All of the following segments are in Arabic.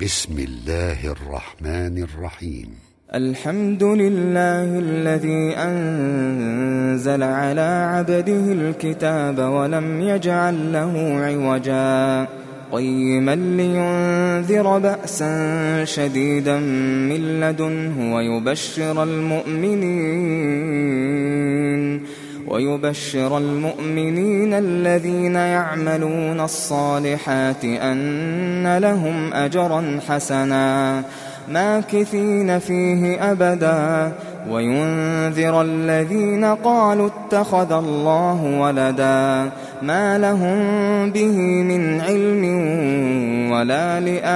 بسم الله الرحمن الرحيم. الحمد لله الذي أنزل على عبده الكتاب ولم يجعل له عوجا قيما لينذر بأسا شديدا من لدنه ويبشر المؤمنين الذين يعملون الصالحات أن لهم أجرا حسنا ماكثين فيه أبدا وينذر الذين قالوا اتخذ الله ولدا ما لهم به من علم ولا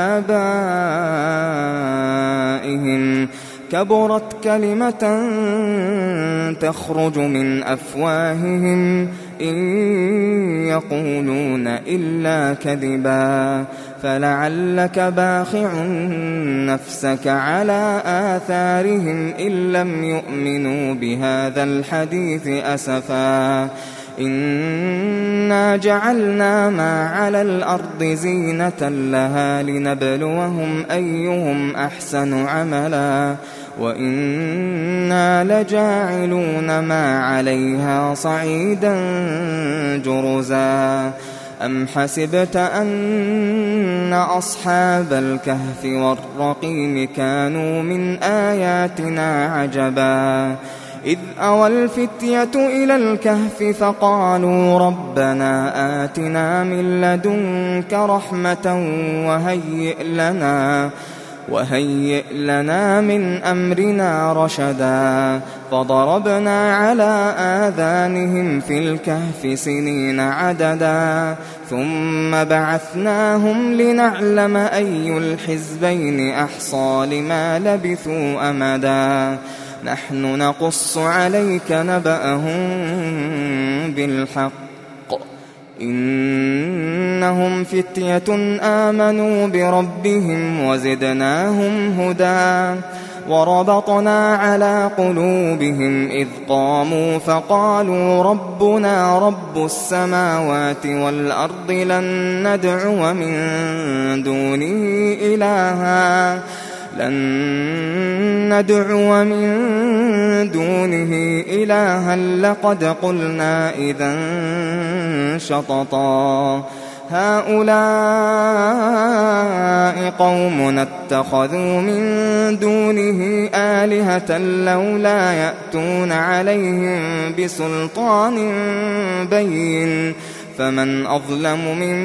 لآبائهم كبرت كلمة تخرج من أفواههم إن يقولون إلا كذبا فلعلك باخع نفسك على آثارهم إن لم يؤمنوا بهذا الحديث أسفا إنا جعلنا ما على الأرض زينة لها لنبلوهم أيهم أحسن عملا وإنا لجاعلون ما عليها صعيدا جرزا أم حسبت أن أصحاب الكهف والرقيم كانوا من آياتنا عجبا إذ أوى الفتية إلى الكهف فقالوا ربنا آتنا من لدنك رحمة وهيئ لنا من أمرنا رشدا فضربنا على آذانهم في الكهف سنين عددا ثم بعثناهم لنعلم أي الحزبين أحصى لما لبثوا أمدا نحن نقص عليك نبأهم بالحق إنهم فتية آمنوا بربهم وزدناهم هدى وربطنا على قلوبهم إذ قاموا فقالوا ربنا رب السماوات والأرض لن ندعو من دونه إلها لقد قلنا إذا شططا هؤلاء قومنا اتخذوا من دونه آلهة لولا يأتون عليهم بسلطان بين فمن أظلم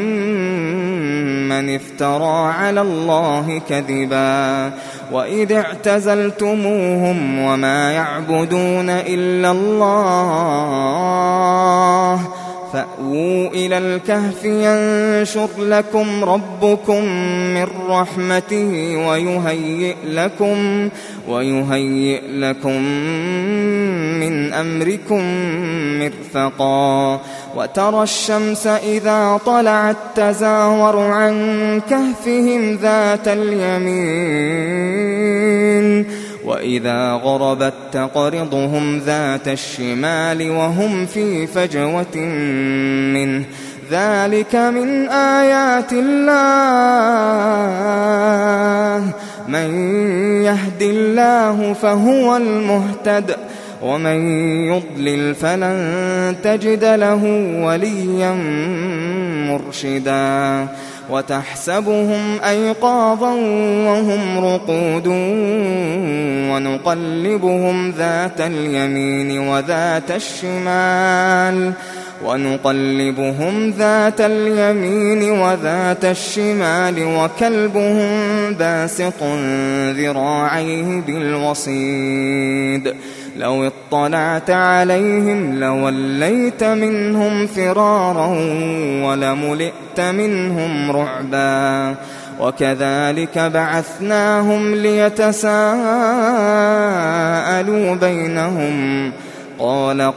ممن افترى على الله كذبا وإذ اعتزلتموهم وما يعبدون إلا الله فأووا إلى الكهف ينشر لكم ربكم من رحمته ويهيئ لكم من أمركم مرفقا وترى الشمس إذا طلعت تزاور عن كهفهم ذات اليمين وإذا غربت تقرضهم ذات الشمال وهم في فجوة منه ذلك من آيات الله من يهد الله فهو المهتد ومن يضلل فلن تجد له وليا مرشدا وتحسبهم أيقاظا وهم رقود ونقلبهم ذات اليمين وذات الشمال وكلبهم باسط ذراعيه بالوصيد لو اطلعت عليهم لوليت منهم فرارا ولملئت منهم رعبا وكذلك بعثناهم ليتساءلوا بينهم قال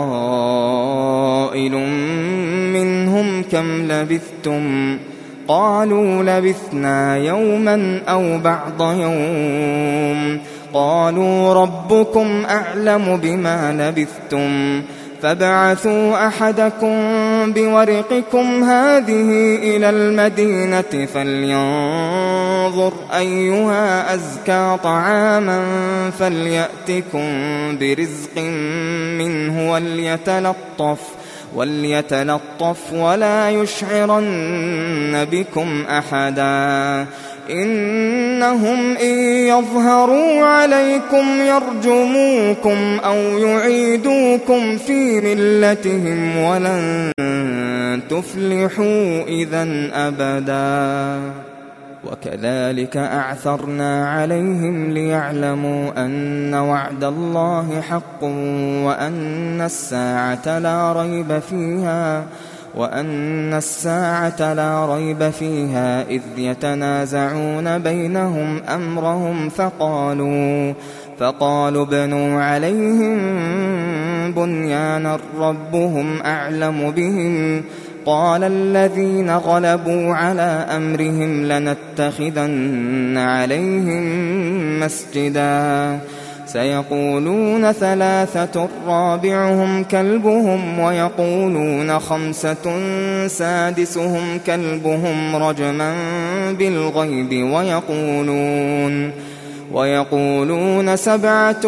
قائل منهم كم لبثتم قالوا لبثنا يوما أو بعض يوم قالوا ربكم أعلم بما لبثتم فابعثوا أحدكم بورقكم هذه إلى المدينة فلينظر فلينظر أيها أزكى طعاما فليأتكم برزق منه وليتلطف ولا يشعرن بكم أحدا إنهم إن يظهروا عليكم يرجموكم أو يعيدوكم في ملتهم ولن تفلحوا إذن أبدا وكذلك أعثرنا عليهم ليعلموا أن وعد الله حق وأن الساعة لا ريب فيها إذ يتنازعون بينهم أمرهم فقالوا ابنوا عليهم بنيانا ربهم أعلم بهم قال الذين غلبوا على أمرهم لنتخذن عليهم مسجدا سيقولون 3 رابعهم كلبهم ويقولون 5 سادسهم كلبهم رجما بالغيب ويقولون 7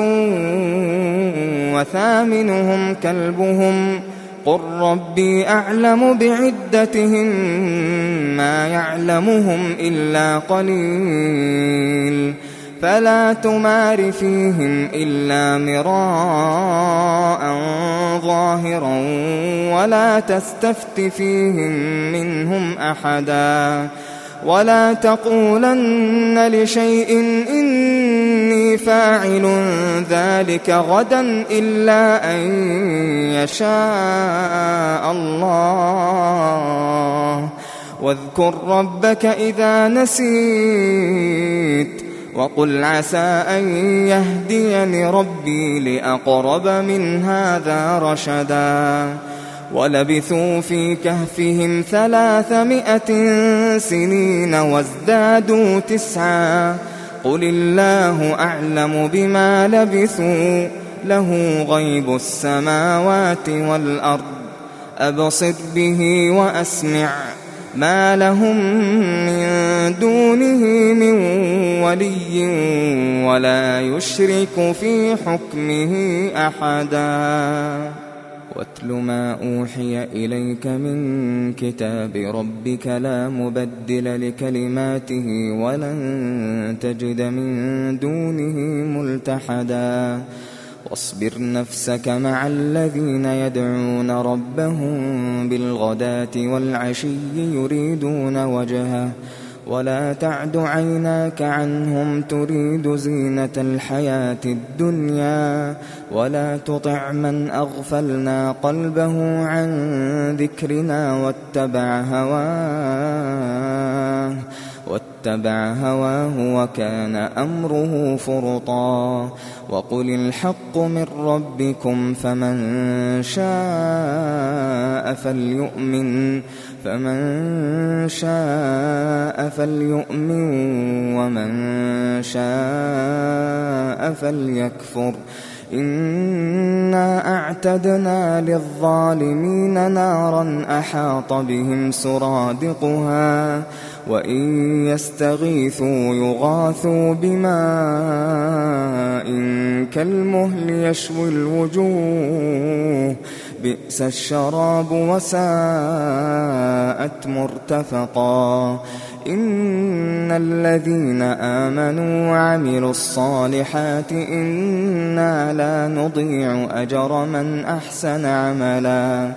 وثامنهم كلبهم قل ربي أعلم بعدتهم ما يعلمهم إلا قليل فلا تمار فيهم إلا مراء ظاهرا ولا تستفت فيهم منهم أحدا ولا تقولن لشيء إني فاعل ذلك غدا إلا أن يشاء الله واذكر ربك إذا نسيت وقل عسى أن يهديني ربي لأقرب من هذا رشدا ولبثوا في كهفهم 300 سنين وازدادوا 9 قل الله أعلم بما لبثوا له غيب السماوات والأرض أبصر به وأسمع ما لهم من دونه من ولي ولا يشرك في حكمه أحدا واتل ما أوحي إليك من كتاب ربك لا مبدل لكلماته ولن تجد من دونه ملتحدا واصبر نفسك مع الذين يدعون ربهم بالغداة والعشي يريدون وجهه ولا تعد عيناك عنهم تريد زينة الحياة الدنيا ولا تطع من أغفلنا قلبه عن ذكرنا واتبع هواه وكان أمره فرطا وقل الحق من ربكم فمن شاء فليؤمن ومن شاء فليكفر إنا أعتدنا للظالمين نارا أحاط بهم سرادقها وإن يستغيثوا يغاثوا بماء كالمهل يشوي الوجوه بئس الشراب وساءت مرتفقا إن الذين آمنوا وعملوا الصالحات إنا لا نضيع أجر من أحسن عملا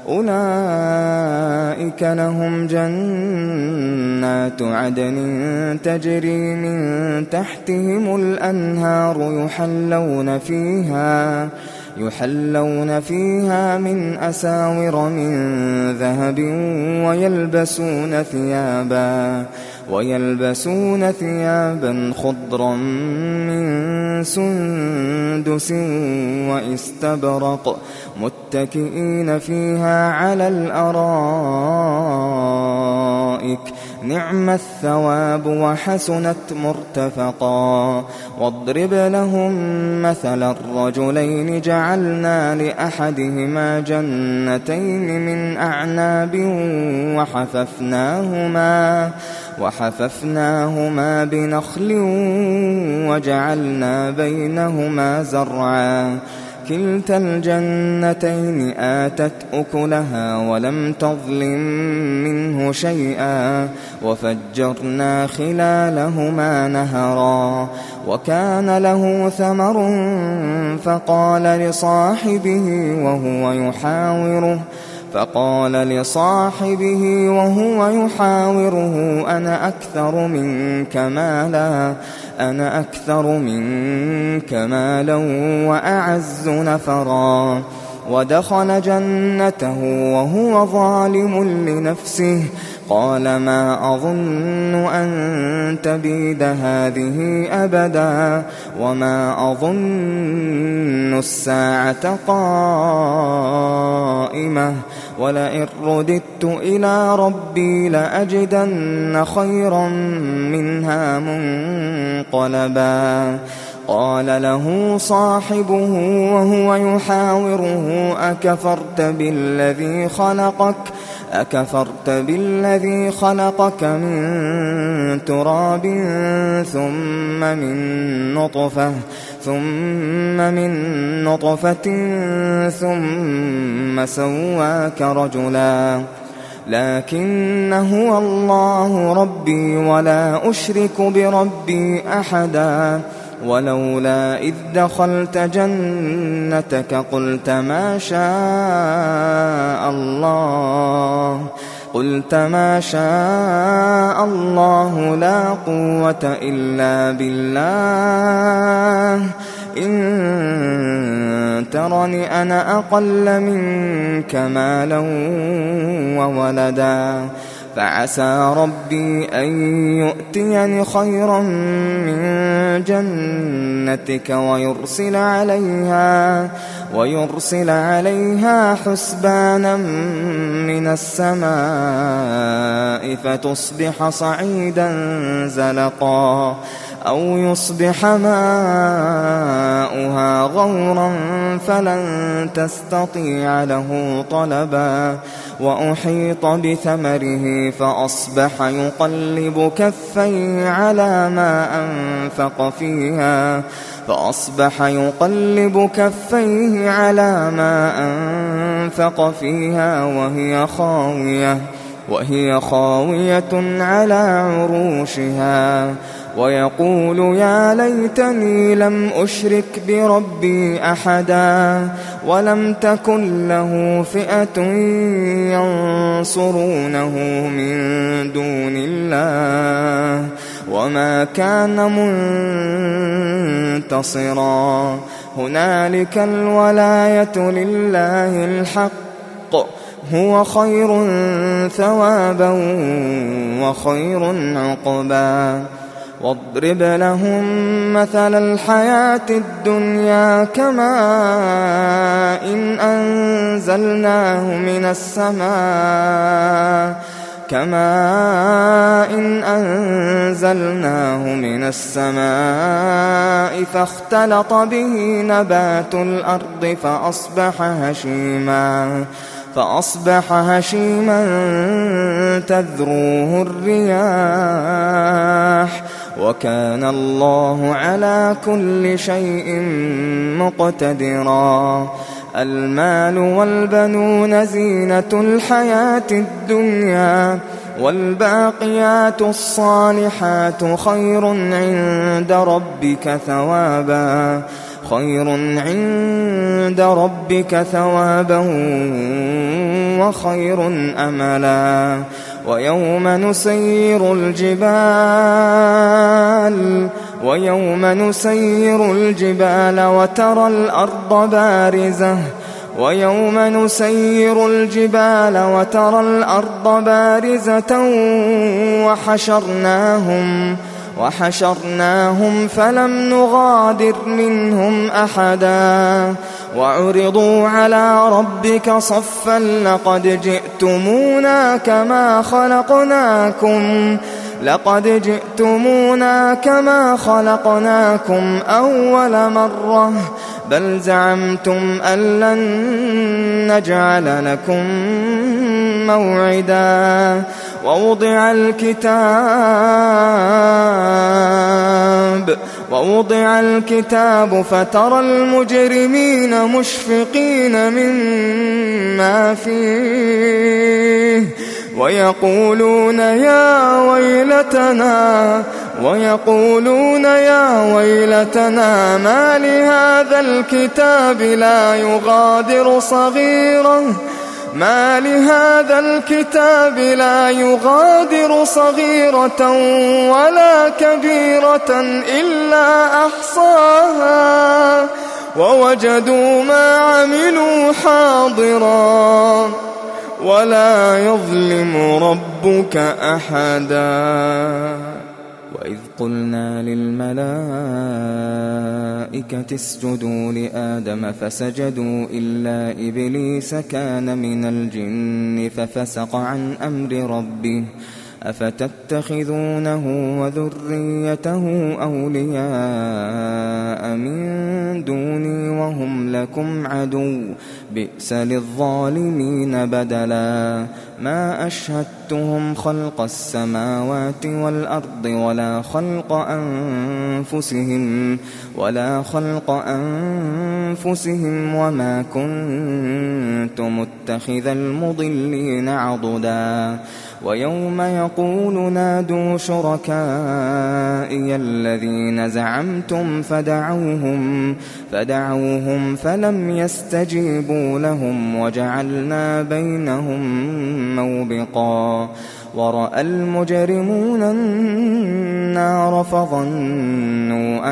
أولئك لهم جنات عدن تجري من تحتهم الأنهار يحلون فيها من أساور من ذهب ويلبسون ثيابا خضرا من سندس واستبرق متكئين فيها على الأرائك نعم الثواب وحسنت مرتفقا واضرب لهم مثل الرجلين جعلنا لأحدهما جنتين من أعناب وحففناهما بنخل وجعلنا بينهما زرعا كلتا الجنتين آتت أكلها ولم تظلم منه شيئا وفجرنا خلالهما نهرا وكان له ثمر فقال لصاحبه وهو يحاوره أنا أكثر منك مالا وأعز نفرا ودخل جنته وهو ظالم لنفسه قال ما أظن أن تبيد هذه أبدا وما أظن الساعة قائمة ولئن رددت إلى ربي لأجدن خيرا منها منقلبا قال له صاحبه وهو يحاوره أكفرت بالذي خلقك من تراب ثم من نطفة ثم سواك رجلا لكن هو الله ربي ولا أشرك بربي أحدا ولولا إذ دخلت جنتك قلت ما شاء الله لا قوة إلا بالله إن ترني أنا أقل منك مالا وولدا فعسى ربي أن يؤتيني خيرا من جنتك ويرسل عليها حسبانا من السماء فتصبح صعيدا زلقا أو يصبح ماؤها غورا فلن تستطيع له طلبا وأحيط بثمره فأصبح يقلب كفيه على ما أنفق فيها وهي خاوية على عروشها ويقول يا ليتني لم أشرك بربي أحدا ولم تكن له فئة ينصرونه من دون الله وما كان منتصرا هنالك الولاية لله الحق هو خير ثوابا وخير عقبا واضرب لهم مثل الحياة الدنيا كماء إن أنزلناه من السماء فاختلط به نبات الأرض فأصبح هشيما تذروه الرياح وكان الله على كل شيء مقتدرا المال والبنون زينة الحياة الدنيا والباقيات الصالحات خير عند ربك ثوابا وخير أملا ويوم نسير الجبال وترى الأرض بارزة وحشرناهم فلم نغادر منهم أحدا وعرضوا على ربك صفا لقد جئتمونا كما خلقناكم أول مرة بل زعمتم أن لن نجعل لكم موعدا ووضع الكتاب فترى المجرمين مشفقين مما فيه ويقولون يا ويلتنا ما لهذا الكتاب لا يغادر صغيرة ولا كبيرة إلا أحصاها ووجدوا ما عملوا حاضرا ولا يظلم ربك أحدا وإذ قلنا للملائكة اسجدوا لآدم فسجدوا إلا إبليس كان من الجن ففسق عن أمر ربه أفتتخذونه وذريته أولياء من دوني وهم لكم عدو بئس للظالمين بدلا ما أشهدتهم خلق السماوات والأرض ولا خلق أنفسهم وما كنت متخذ المضلين عضدا ويوم يقول نادوا شركائي الذين زعمتم فدعوهم فلم يستجيبوا لهم وجعلنا بينهم موبقا ورأى المجرمون النار فظنوا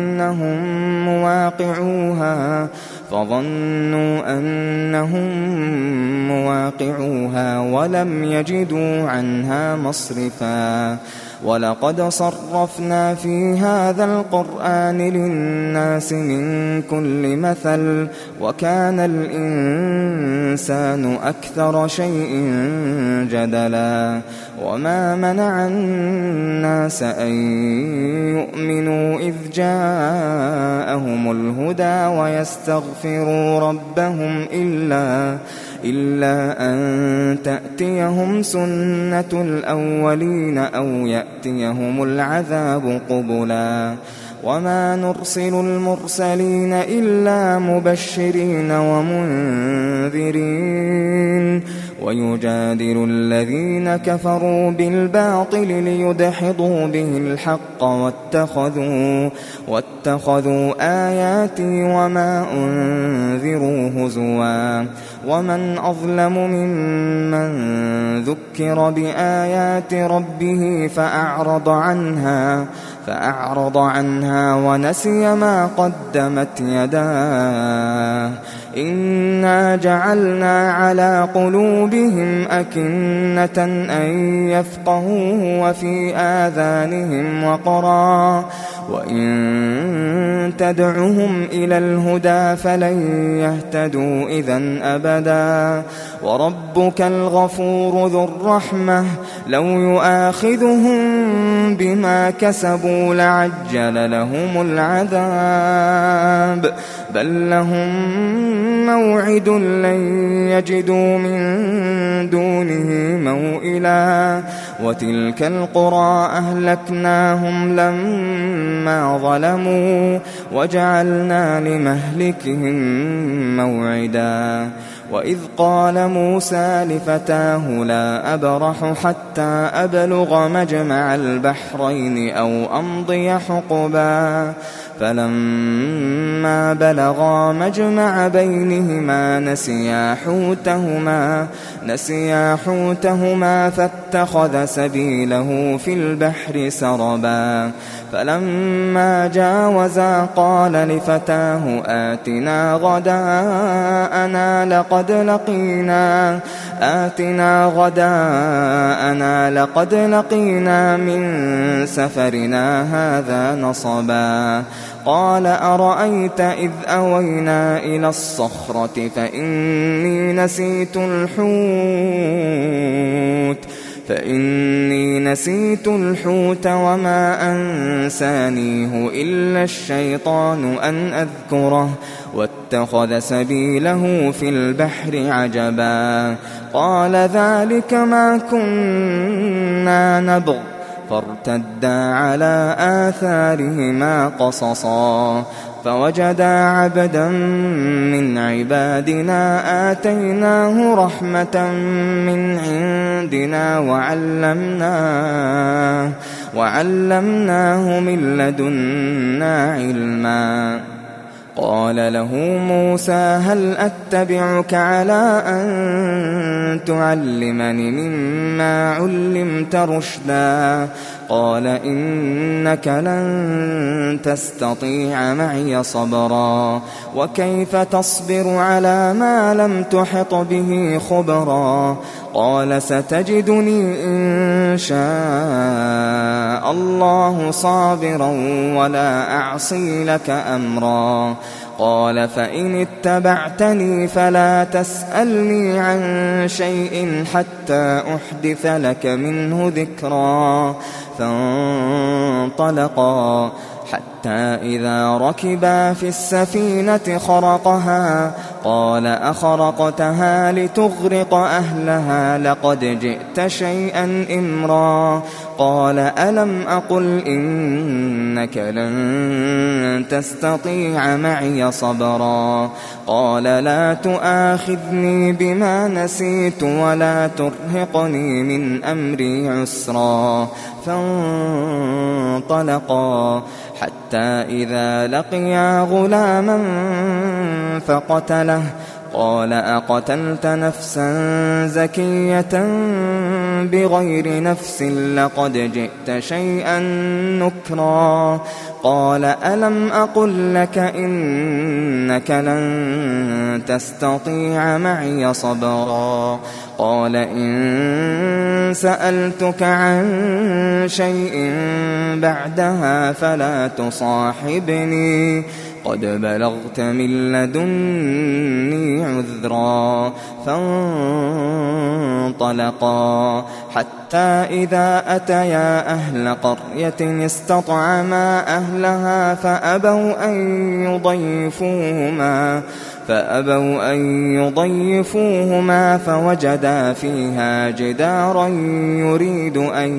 أنهم مواقعوها ولم يجدوا عنها مصرفا ولقد صرفنا في هذا القرآن للناس من كل مثل وكان الإنسان أكثر شيء جدلا وما منع الناس أن يؤمنوا إذ جاءهم الهدى ويستغفروا ربهم إلا أن تأتيهم سنة الأولين أو يأتيهم العذاب قبلا وما نرسل المرسلين إلا مبشرين ومنذرين ويجادل الذين كفروا بالباطل ليدحضوا به الحق واتخذوا آياتي وما أنذروا هزوا ومن أظلم ممن ذكر بآيات ربه فأعرض عنها ونسي ما قدمت يداه إنا جعلنا على قلوبهم أكنة أن يفقهوه وفي آذانهم وقرا وإن تدعهم إلى الهدى فلن يهتدوا إذن أبدا وربك الغفور ذو الرحمة لو يؤاخذهم بما كسبوا لعجل لهم العذاب بل لهم موعد لن يجدوا من دونه موئلا وتلك القرى أهلكناهم لما ظلموا وجعلنا لمهلكهم موعدا وإذ قال موسى لفتاه لا أبرح حتى أبلغ مجمع البحرين أو أمضي حقبا فلما بلغا مجمع بينهما نسيا حوتهما فاتخذ سبيله في البحر سربا فلما جاوزا قال لفتاه آتنا غداءنا غداءنا لقد لقينا من سفرنا هذا نصبا. قال أرأيت إذ أوينا إلى الصخرة فإني نسيت الحوت وما أنسانيه إلا الشيطان أن أذكره واتخذ سبيله في البحر عجبا. قال ذلك ما كنا نبغ فارتدا على آثارهما قصصا. فوجدا عبدا من عبادنا آتيناه رحمة من عندنا وعلمناه من لدنا علما. قال له موسى هل أتبعك على أن تعلمني مما علمت رشدا؟ قال إنك لن تستطيع معي صبرا وكيف تصبر على ما لم تحط به خبرا؟ قال ستجدني إن شاء الله صابرا ولا أعصي لك أمرا. قال فإن اتبعتني فلا تسألني عن شيء حتى أحدث لك منه ذكرا. فانطلقا حتى إذا ركبا في السفينة خرقها قال أخرقتها لتغرق أهلها لقد جئت شيئا إمرا. قال ألم أقل إنك لن تستطيع معي صبرا؟ قال لا تؤاخذني بما نسيت ولا ترهقني من أمري عسرا. فانطلقا حتى إذا لقيا غلاما فقتله. قال أقتلت نفسا زكية بغير نفس لقد جئت شيئا نكرا. قال ألم أقل لك إنك لن تستطيع معي صبرا؟ قال إن سألتك عن شيء بعدها فلا تصاحبني قد بلغت من لدني عذرا. فانطلقا حتى إذا أتيا أهل قرية استطعما أهلها فأبوا أن يضيفوهما فوجدا فيها جدارا يريد أن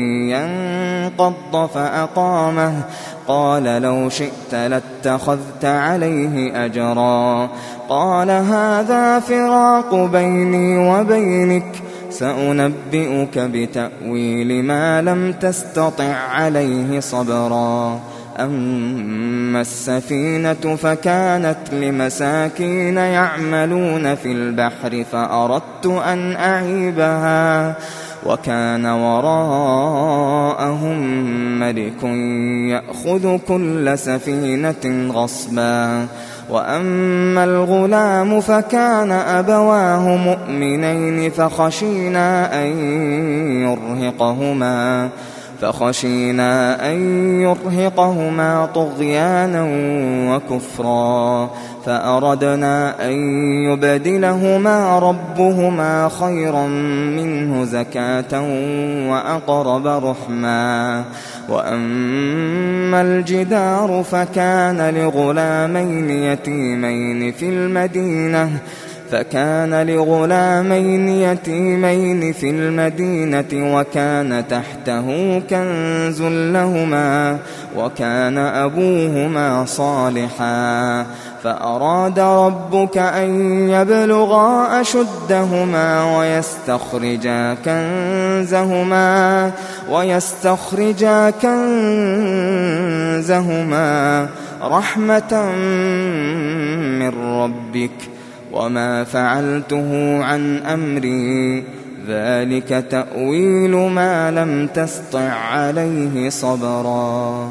ينقض فأقامه. قال لو شئت لاتخذت عليه أجرا. قال هذا فراق بيني وبينك سأنبئك بتأويل ما لم تستطع عليه صبرا. أما السفينة فكانت لمساكين يعملون في البحر فأردت أن أعيبها وكان وراءهم ملك يأخذ كل سفينة غصبا. وأما الغلام فكان أبواه مؤمنين فخشينا أن يرهقهما طغيانا وكفرا. فأردنا أن يبدلهما ربهما خيرا منه زكاة وأقرب رحما. وأما الجدار فكان لغلامين يتيمين في المدينة وكان تحته كنز لهما وكان أبوهما صالحا. فأراد ربك أن يبلغا أشدهما ويستخرجا كنزهما رحمة من ربك وما فعلته عن أمري ذلك تأويل ما لم تسطع عليه صبرا.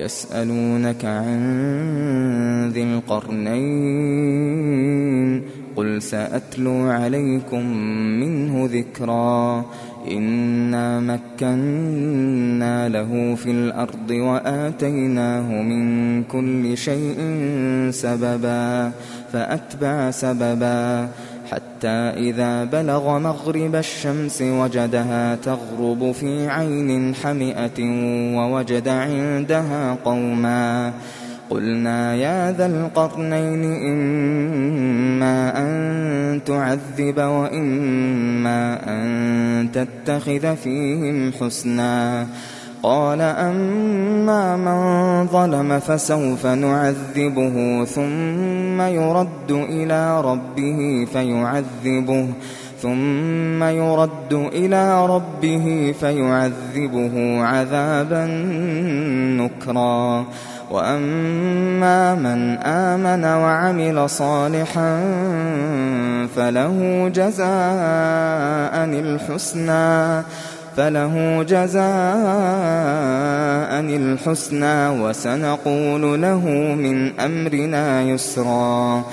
ويسألونك عن ذي القرنين قل سأتلو عليكم منه ذكرا إنا مكنا له في الأرض وآتيناه من كل شيء سببا فأتبع سببا حتى إذا بلغ مغرب الشمس وجدها تغرب في عين حمئة ووجد عندها قوما قلنا يا ذا القرنين إما أن تعذب وإما أن تتخذ فيهم حسنا قال أما من ظلم فسوف نعذبه ثم يرد إلى ربه فيعذبه عذابا نكرا وأما من آمن وعمل صالحا فله جزاء الحسنى وسنقول له من أمرنا يسرا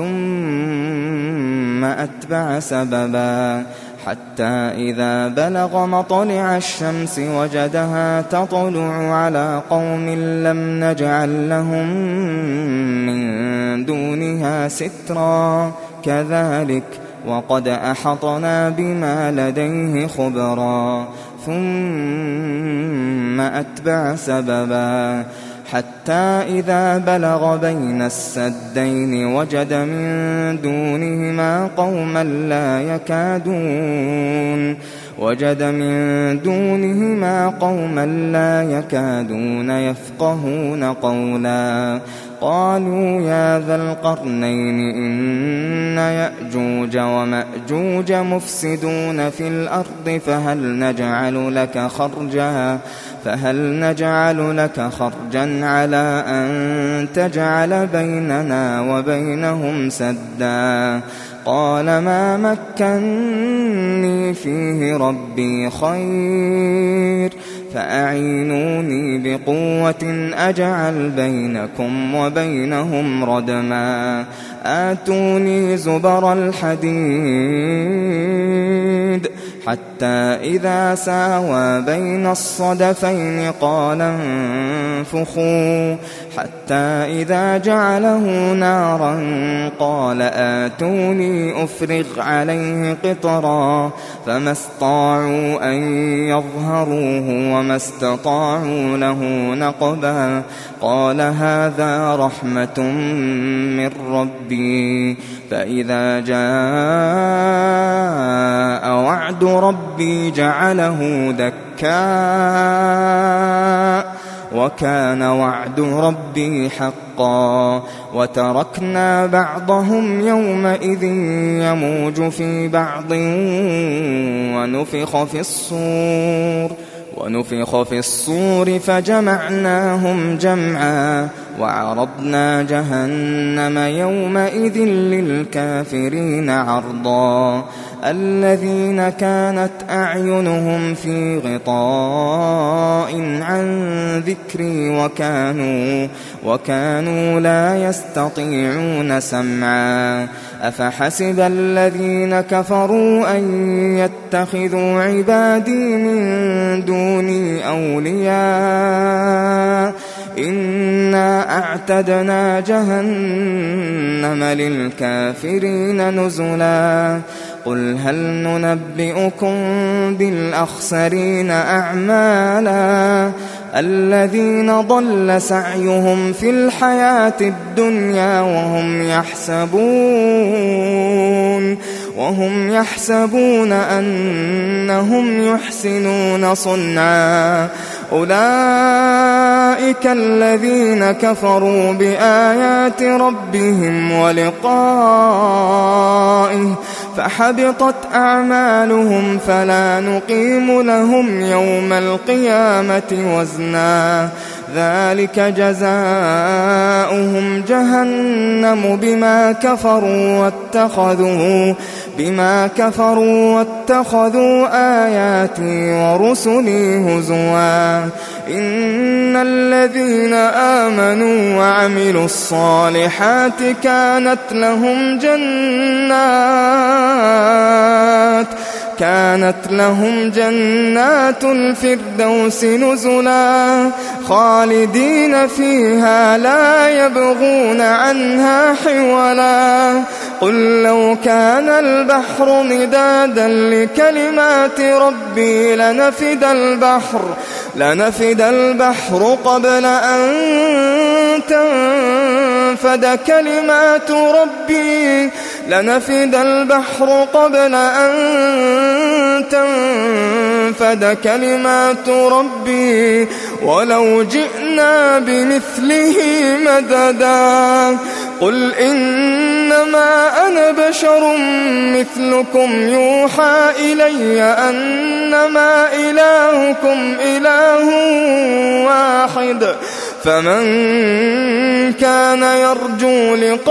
ثم أتبع سببا حتى إذا بلغ مطلع الشمس وجدها تطلع على قوم لم نجعل لهم من دونها سترا كذلك وقد أحطنا بما لديه خبرا ثم أتبع سببا حتى إذا بلغ بين السدين وجد من دونهما قوما لا يكادون يفقهون قولا قالوا يا ذا القرنين إن يأجوج ومأجوج مفسدون في الأرض فهل نجعل لك خرجا على أن تجعل بيننا وبينهم سدا قال ما مكني فيه ربي خير فأعينوني بقوة أجعل بينكم وبينهم ردما آتوني زبر الحديد حتى إذا ساوى بين الصدفين قال انفخوا حتى إذا جعله نارا قال آتوني أفرغ عليه قطرا فما استطاعوا أن يظهروه وما استطاعوا له نقبا قال هذا رحمة من ربي فإذا جاء وعد ربي جعله دكا وكان وعد ربي حقا وتركنا بعضهم يومئذ يموج في بعض ونفخ في الصور فجمعناهم جمعا وعرضنا جهنم يومئذ للكافرين عرضا الذين كانت أعينهم في غطاء عن ذكري وكانوا لا يستطيعون سمعا أفحسب الذين كفروا أن يتخذوا عبادي من دوني أولياء إنا أعتدنا جهنم للكافرين نزلا قل هل ننبئكم بالأخسرين أعمالا الذين ضل سعيهم في الحياة الدنيا وهم يحسبون أنهم يحسنون صنعا أولئك الذين كفروا بآيات ربهم ولقائه فحبطت أعمالهم فلا نقيم لهم يوم القيامة وزنا ذلك جزاؤهم جهنم بما كفروا واتخذوا آياتي ورسلي هزوا إن إن الذين آمنوا وعملوا الصالحات كانت لهم جنات الفردوس نزلا خالدين فيها لا يبغون عنها حولا قل لو كان البحر مدادا لكلمات ربي لنفد البحر قبل أن تنفد كلمات ربي ولو جئنا بمثله مددا قل إنما أنا بشر مثلكم يوحى إلي أنما إلهكم إله واحد فمن كان يرجو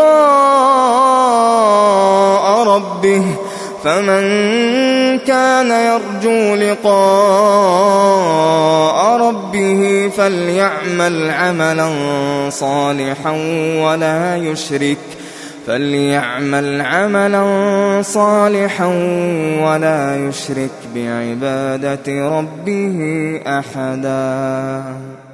لقاء ربه فليعمل عملا صالحا ولا يشرك بعبادة ربه أحدا.